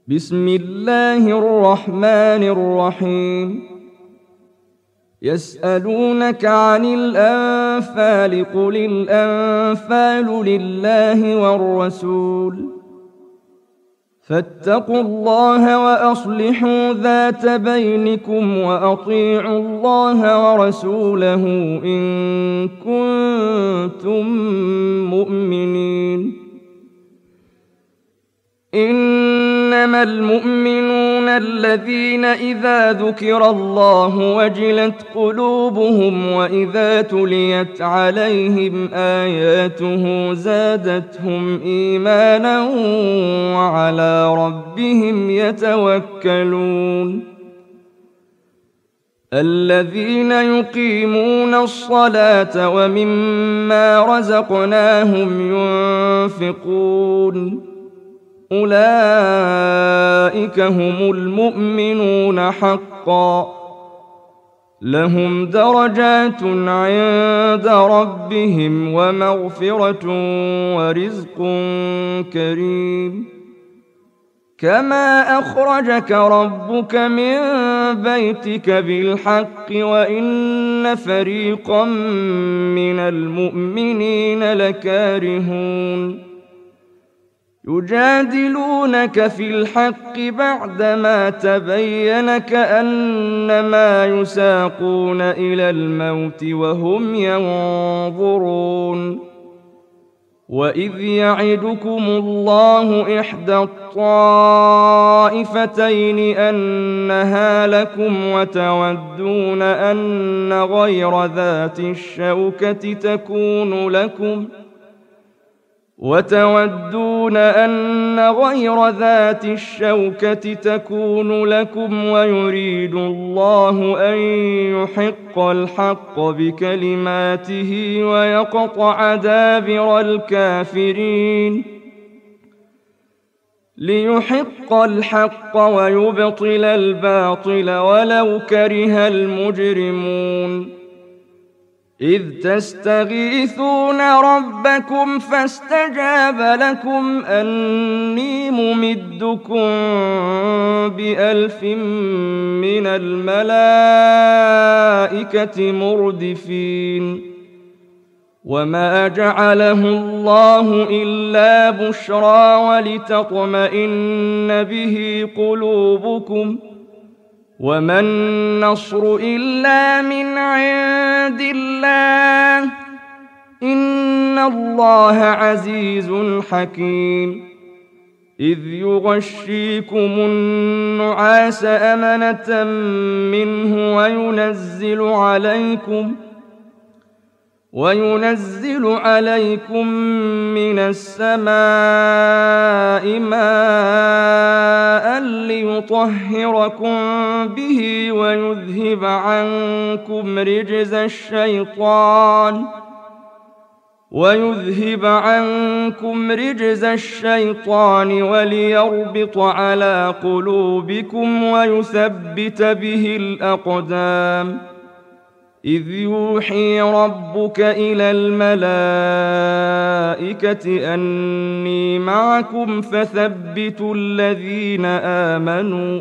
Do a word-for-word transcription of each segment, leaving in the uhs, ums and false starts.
بسم الله الرحمن الرحيم يسألونك عن الأنفال قل الأنفال لله والرسول فاتقوا الله وأصلحوا ذات بينكم وأطيعوا الله ورسوله إن كنتم مؤمنين إنما المؤمنون الذين إذا ذكر الله وجلت قلوبهم وإذا تليت عليهم آياته زادتهم إيمانا وعلى ربهم يتوكلون الذين يقيمون الصلاة ومما رزقناهم ينفقون أولئك هم المؤمنون حقا لهم درجات عند ربهم ومغفرة ورزق كريم كما أخرجك ربك من بيتك بالحق وإن فريقا من المؤمنين لكارهون يجادلونك في الحق بعدما تبين كأنما يساقون إلى الموت وهم ينظرون وإذ يعدكم الله إحدى الطائفتين أنها لكم وتودون أن غير ذات الشوكة تكون لكم وتودون أن غير ذات الشوكة تكون لكم ويريد الله أن يحق الحق بكلماته ويقطع دابر الكافرين ليحق الحق ويبطل الباطل ولو كره المجرمون إذ تستغيثون ربكم فاستجاب لكم أني ممدكم بألف من الملائكة مردفين وما جعله الله إلا بشرى ولتطمئن به قلوبكم وما النصر إلا من عند الله إن الله عزيز حكيم إذ يغشيكم النعاس أمنة منه وينزل عليكم وينزل عليكم من السماء ماء ليطهركم به ويذهب عنكم رجز الشيطان ويذهب عنكم رجز الشيطان وليربط على قلوبكم ويثبت به الأقدام إذ يوحي ربك إلى الملائكة أني معكم فثبتوا الذين آمنوا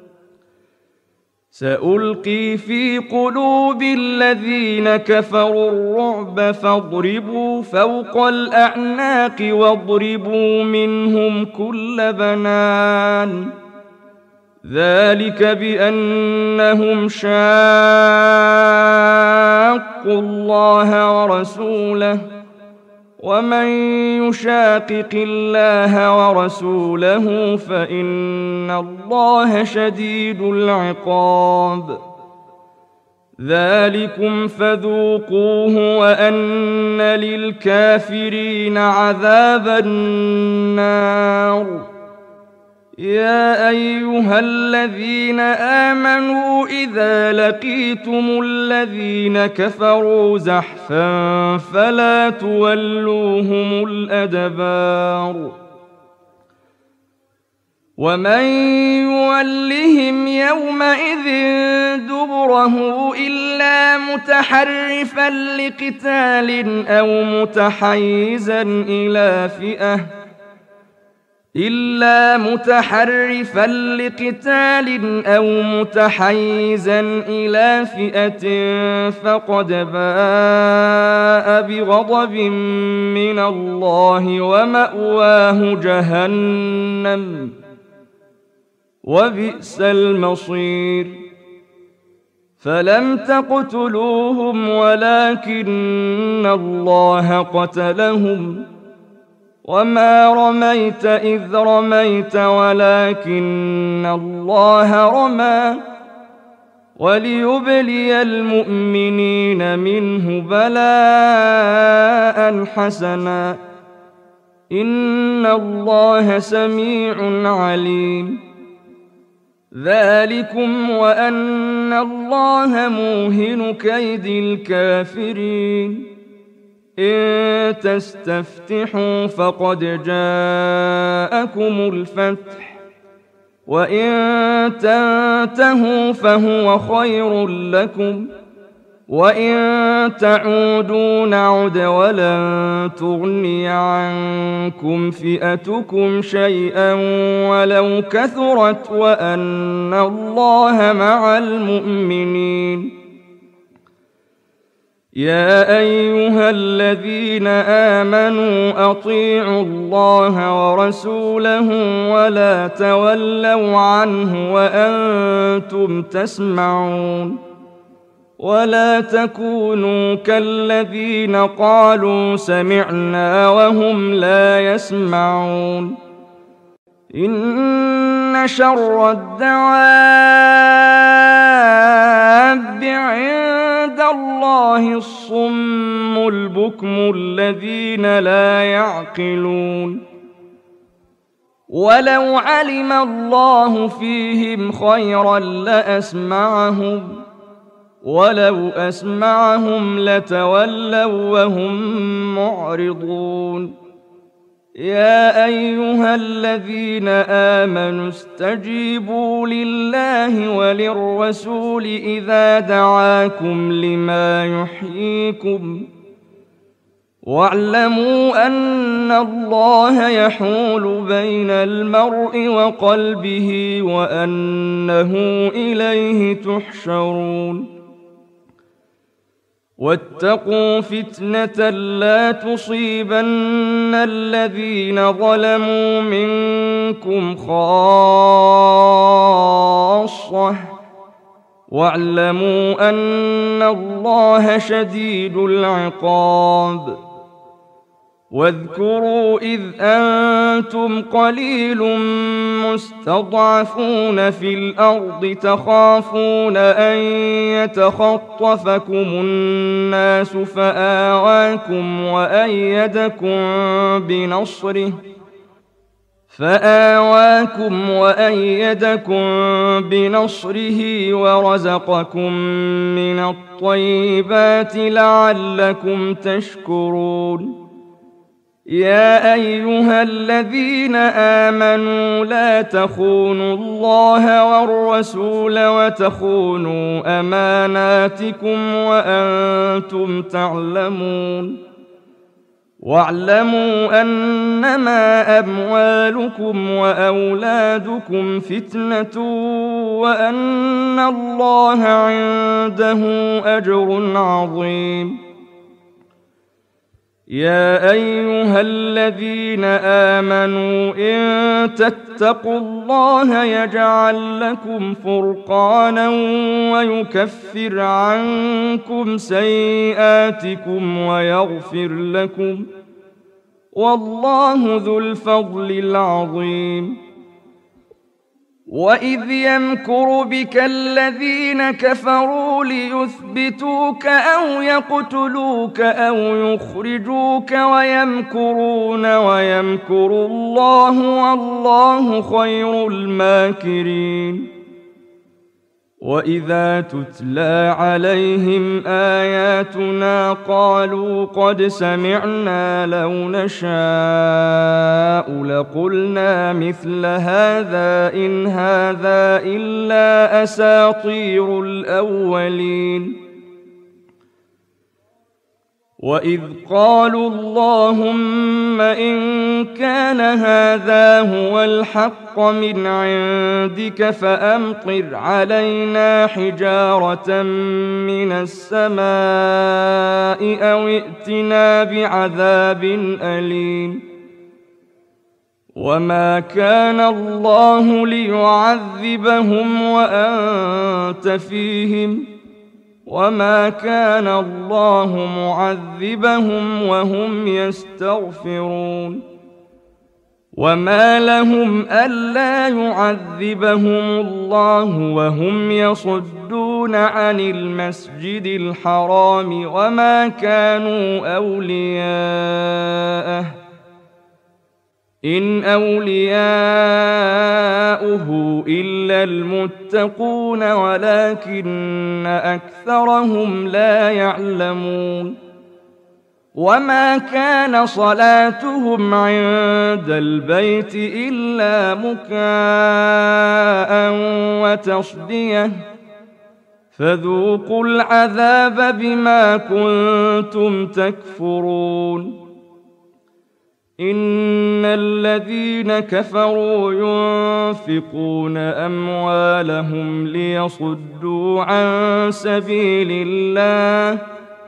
سألقي في قلوب الذين كفروا الرعب فاضربوا فوق الأعناق واضربوا منهم كل بنان ذلك بأنهم شاقوا الله ورسوله ومن يشاقق الله ورسوله فإن الله شديد العقاب ذلكم فذوقوه وأن للكافرين عذاب النار يا أيها الذين آمنوا إذا لقيتم الذين كفروا زحفا فلا تولوهم الأدبار ومن يولهم يومئذ دبره إلا متحرفا لقتال أو متحيزا إلى فئة إلا متحرفا لقتال أو متحيزا إلى فئة فقد باء بغضب من الله ومأواه جهنم وبئس المصير فلم تقتلوهم ولكن الله قتلهم وما رميت إذ رميت ولكن الله رمى وليبلي المؤمنين منه بلاء حسنا إن الله سميع عليم ذلكم وأن الله موهن كيد الكافرين إن تستفتحوا فقد جاءكم الفتح وإن تنتهوا فهو خير لكم وإن تعودوا نعد ولن تغني عنكم فئتكم شيئا ولو كثرت وأن الله مع المؤمنين يا أيها الذين آمنوا أطيعوا الله ورسوله ولا تولوا عنه وأنتم تسمعون ولا تكونوا كالذين قالوا سمعنا وهم لا يسمعون إن شر الدواب عند الله الصم البكم الذين لا يعقلون ولو علم الله فيهم خيرا لأسمعهم ولو أسمعهم لتولوا وهم معرضون يا أيها الذين آمنوا استجيبوا لله وللرسول إذا دعاكم لما يحييكم واعلموا أن الله يحول بين المرء وقلبه وأنه إليه تحشرون واتقوا فتنة لا تصيبن الذين ظلموا منكم خاصة واعلموا أن الله شديد العقاب واذكروا إذ أنتم قليل مستضعفون في الأرض تخافون أن يتخطفكم الناس فآواكم وأيدكم بنصره فآواكم وأيدكم بنصره ورزقكم من الطيبات لعلكم تشكرون يا أيها الذين آمنوا لا تخونوا الله والرسول وتخونوا أماناتكم وأنتم تعلمون واعلموا أنما أموالكم وأولادكم فتنة وأن الله عنده أجر عظيم يا أيها الذين آمنوا إن تتقوا الله يجعل لكم فرقانا ويكفر عنكم سيئاتكم ويغفر لكم والله ذو الفضل العظيم وإذ يمكر بك الذين كفروا ليثبتوك أو يقتلوك أو يخرجوك ويمكرون ويمكر الله والله خير الماكرين وإذا تتلى عليهم آياتنا قالوا قد سمعنا لو نشاء لقلنا مثل هذا إن هذا إلا أساطير الأولين وإذ قالوا اللهم إن كان هذا هو الحق من عندك فأمطر علينا حجارة من السماء أو ائتنا بعذاب أليم وما كان الله ليعذبهم وأنت فيهم وما كان الله معذبهم وهم يستغفرون وما لهم ألا يعذبهم الله وهم يصدون عن المسجد الحرام وما كانوا أولياءه إن أولياؤه إلا المتقون ولكن أكثرهم لا يعلمون وما كان صلاتهم عند البيت إلا مكاء وتصدية فذوقوا العذاب بما كنتم تكفرون إن الذين كفروا ينفقون أموالهم ليصدوا عن سبيل الله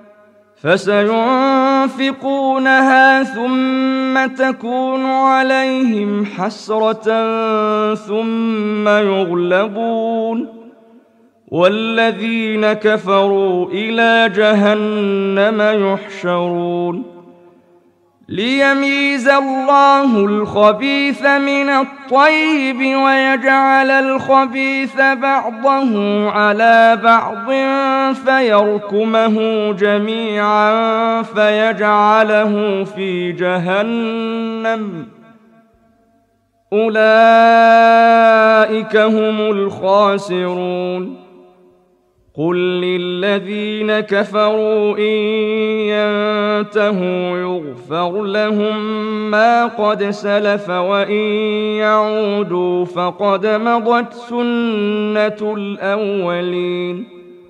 فسينفقونها ثم تكون عليهم حسرة ثم يغلبون والذين كفروا إلى جهنم يحشرون ليميز الله الخبيث من الطيب ويجعل الخبيث بعضه على بعض فيركمه جميعا فيجعله في جهنم أولئك هم الخاسرون قل للذين كفروا إن ينتهوا يغفر لهم ما قد سلف وإن يعودوا فقد مضت سنة الأولين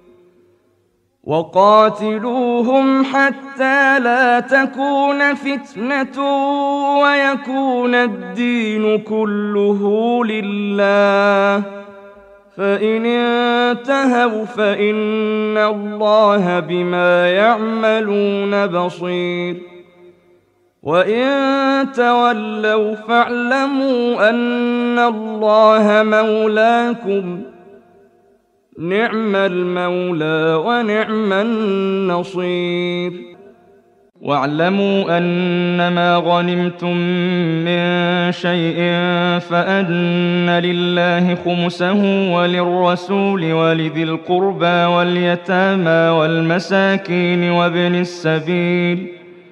وقاتلوهم حتى لا تكون فتنة ويكون الدين كله لله فإن انتهوا فإن الله بما يعملون بصير وإن تولوا فاعلموا أن الله مولاكم نعم المولى ونعم النصير واعلموا أنما غنمتم من شيء فأن لله خمسه وللرسول ولذي القربى واليتامى والمساكين وابن السبيل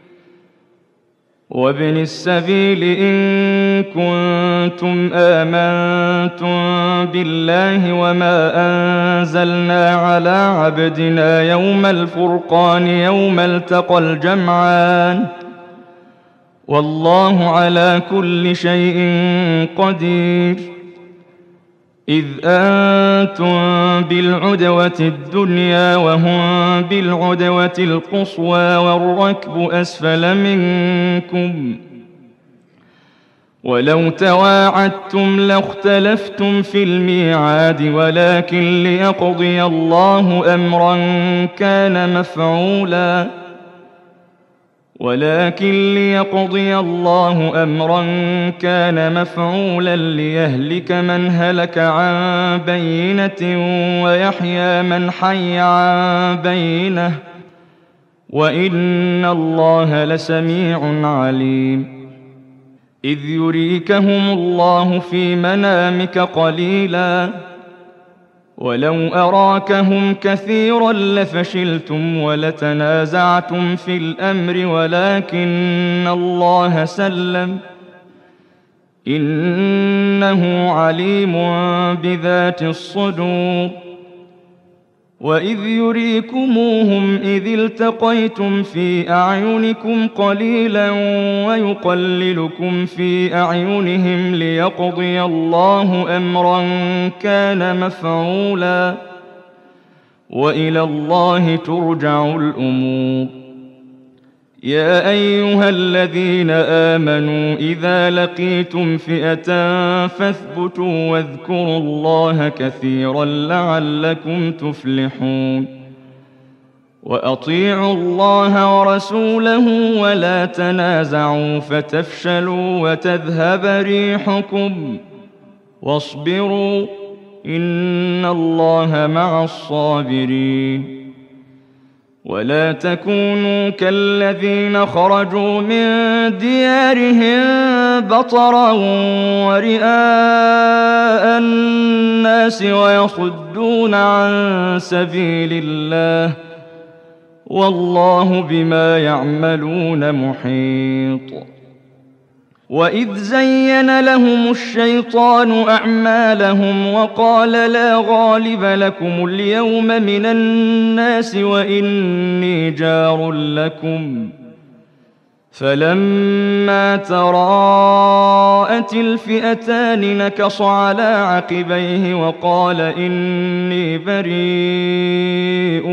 وابن السبيل إن كنتم آمنتم بالله وما أنزلنا على عبدنا يوم الفرقان يوم التقى الجمعان والله على كل شيء قدير إذ أنتم بالعدوة الدنيا وهم بالعدوة القصوى والركب أسفل منكم ولو تواعدتم لاختلفتم في الميعاد ولكن ليقضي الله أمرا كان مفعولا ولكن ليقضي الله أمرا كان مفعولا ليهلك من هلك عن بينة ويحيى من حي عن بينة وإن الله لسميع عليم إذ يريكهم الله في منامك قليلا ولو أراكهم كثيرا لفشلتم ولتنازعتم في الأمر ولكن الله سلم إنه عليم بذات الصدور وإذ يريكموهم إذ التقيتم في أعينكم قليلا ويقللكم في أعينهم ليقضي الله أمرا كان مفعولا وإلى الله ترجع الأمور يا أيها الذين آمنوا إذا لقيتم فئة فاثبتوا واذكروا الله كثيرا لعلكم تفلحون وأطيعوا الله ورسوله ولا تنازعوا فتفشلوا وتذهب ريحكم واصبروا إن الله مع الصابرين ولا تكونوا كالذين خرجوا من ديارهم بطرا ورئاء الناس ويصدون عن سبيل الله والله بما يعملون محيط وإذ زين لهم الشيطان أعمالهم وقال لا غالب لكم اليوم من الناس وإني جار لكم فلما تراءت الفئتان نكص على عقبيه وقال إني بريء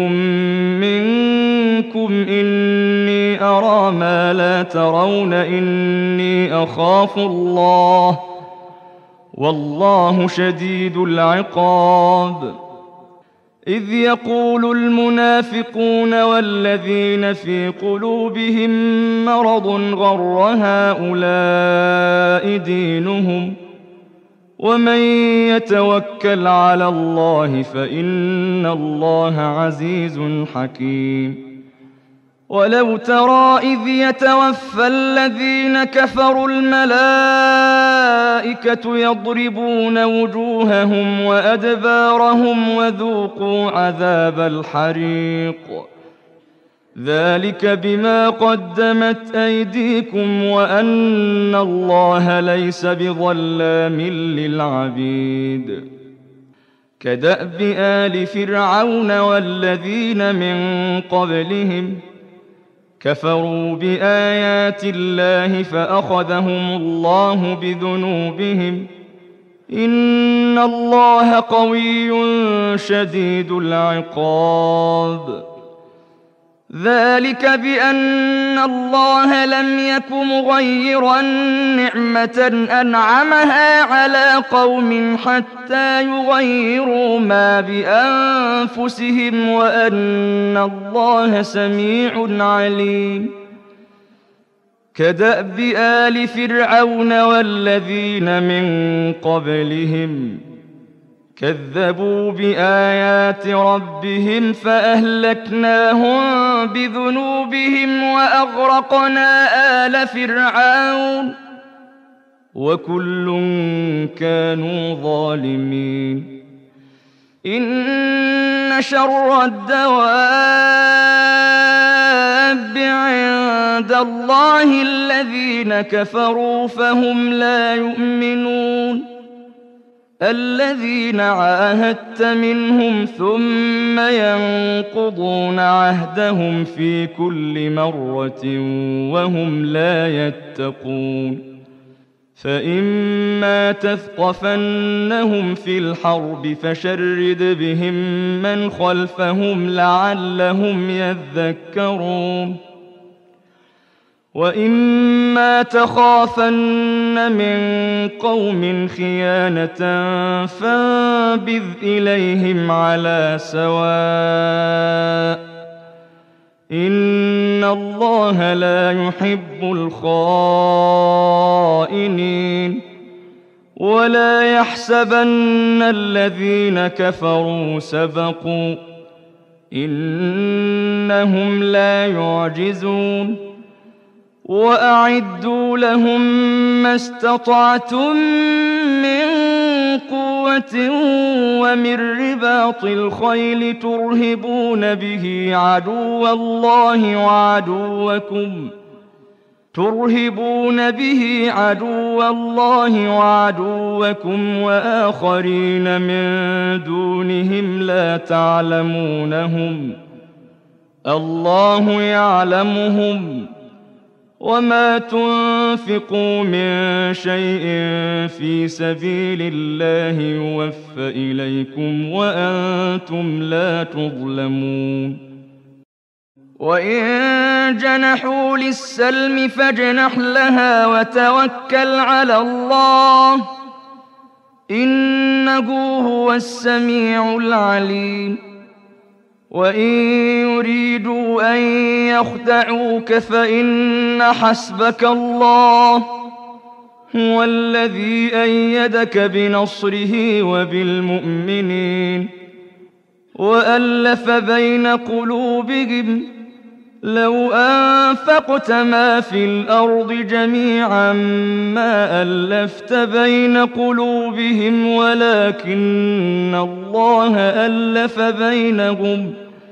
منكم إني أرى ما لا ترون إني أخاف الله والله شديد العقاب إذ يقول المنافقون والذين في قلوبهم مرض غر هؤلاء دينهم ومن يتوكل على الله فإن الله عزيز حكيم ولو ترى إذ يتوفى الذين كفروا الملائكة يضربون وجوههم وأدبارهم وذوقوا عذاب الحريق ذلك بما قدمت أيديكم وأن الله ليس بظلام للعبيد كدأب آل فرعون والذين من قبلهم كفروا بآيات الله فأخذهم الله بذنوبهم إن الله قوي شديد العقاب ذلك بأن الله لم يك مغيرا نعمة أنعمها على قوم حتى يغيروا ما بأنفسهم وأن الله سميع عليم كدأب آل فرعون والذين من قبلهم كذبوا بآيات ربهم فأهلكناهم بذنوبهم وأغرقنا آل فرعون وكل كانوا ظالمين إن شر الدواب عند الله الذين كفروا فهم لا يؤمنون الذين عاهدت منهم ثم ينقضون عهدهم في كل مرة وهم لا يتقون فإما تثقفنهم في الحرب فشرد بهم من خلفهم لعلهم يذكرون وإما تخافن من قوم خيانة فانبذ إليهم على سواء إن الله لا يحب الخائنين ولا يحسبن الذين كفروا سبقوا إنهم لا يعجزون وأعدوا لهم ما استطعتم من قوة ومن رباط الخيل ترهبون به عدو الله وعدوكم ترهبون به عدو الله وعدوكم وآخرين من دونهم لا تعلمونهم الله يعلمهم وما تنفقوا من شيء في سبيل الله يوفى إليكم وأنتم لا تظلمون وإن جنحوا للسلم فاجنح لها وتوكل على الله إنه هو السميع العليم وإن يريدوا أن يخدعوك فإن حسبك الله هو الذي أيدك بنصره وبالمؤمنين وألف بين قلوبهم لو أنفقت ما في الأرض جميعا ما ألفت بين قلوبهم ولكن الله ألف بينهم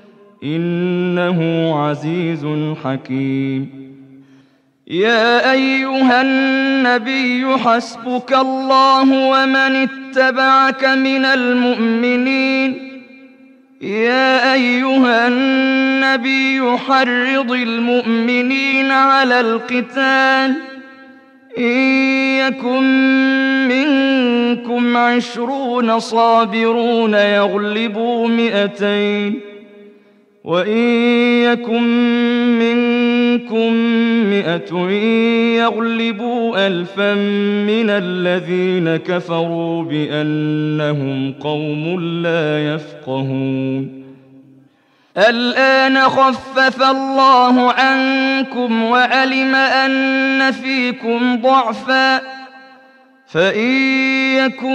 إنه عزيز حكيم. يا أيها النبي حسبك الله ومن اتبعك من المؤمنين. يا أيها النبي حرض المؤمنين على القتال إن يكن منكم عشرون صابرون يغلبوا مئتين وإن يكن منكم مئة يغلبوا ألفا من الذين كفروا بأنهم قوم لا يفقهون. الآن خفف الله عنكم وعلم أن فيكم ضعفا فإن يكن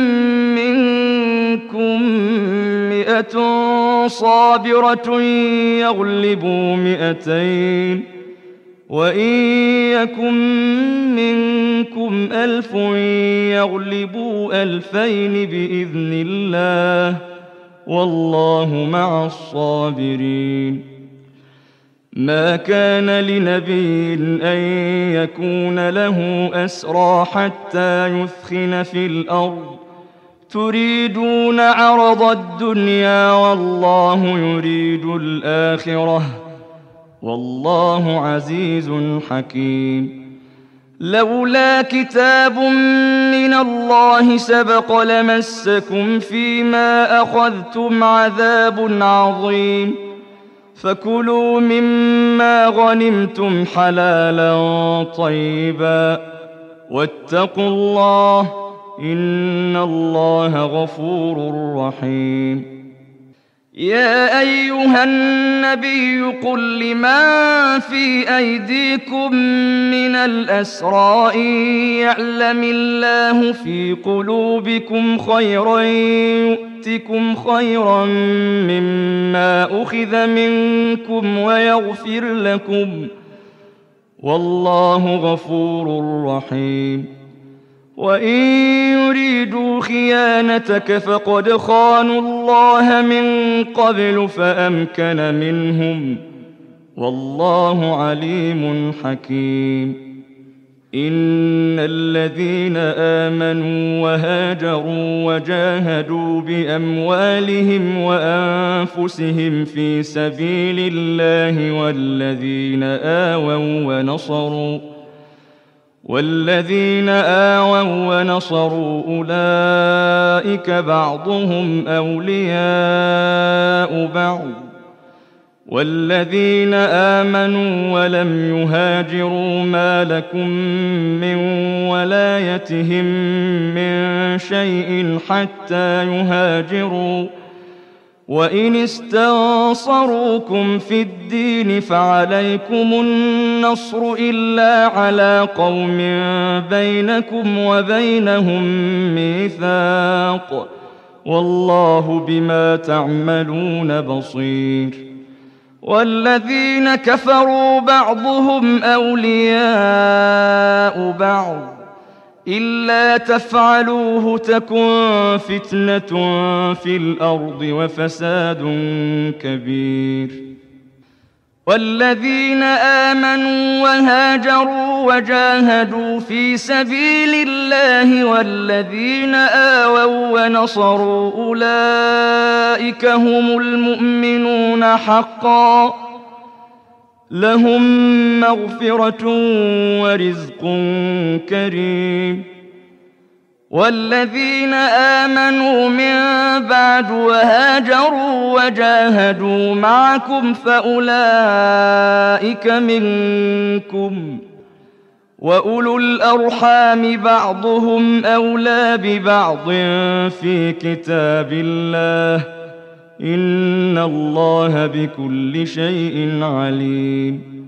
منكم مئة صابرة يغلبوا مئتين وإن يكن منكم ألف يغلبوا ألفين بإذن الله والله مع الصابرين. ما كان لنبي أن يكون له أسرى حتى يثخن في الأرض تريدون عرض الدنيا والله يريد الآخرة والله عزيز حكيم. لولا كتاب من الله سبق لمسكم فيما أخذتم عذاب عظيم فكلوا مما غنمتم حلالا طيبا واتقوا الله إن الله غفور رحيم. يا أيها النبي قل لمن في أيديكم من الأسرى إن يعلم الله في قلوبكم خيرا يؤتكم خيرا مما أخذ منكم ويغفر لكم والله غفور رحيم. وإن يريدوا خيانتك فقد خانوا الله من قبل فأمكن منهم والله عليم حكيم. إن الذين آمنوا وهاجروا وجاهدوا بأموالهم وأنفسهم في سبيل الله والذين آووا ونصروا والذين آووا ونصروا أولئك بعضهم أولياء بعض والذين آمنوا ولم يهاجروا ما لكم من ولايتهم من شيء حتى يهاجروا وإن استنصروكم في الدين فعليكم النصر إلا على قوم بينكم وبينهم ميثاق والله بما تعملون بصير. والذين كفروا بعضهم أولياء بعض إلا تفعلوه تكن فتنة في الأرض وفساد كبير. والذين آمنوا وهاجروا وجاهدوا في سبيل الله والذين آووا ونصروا أولئك هم المؤمنون حقا لهم مغفرة ورزق كريم. والذين آمنوا من بعد وعاد وهاجروا وجاهدوا معكم فأولئك منكم، وأولو الأرحام بعضهم أولى ببعض في كتاب الله إن الله بكل شيء عليم.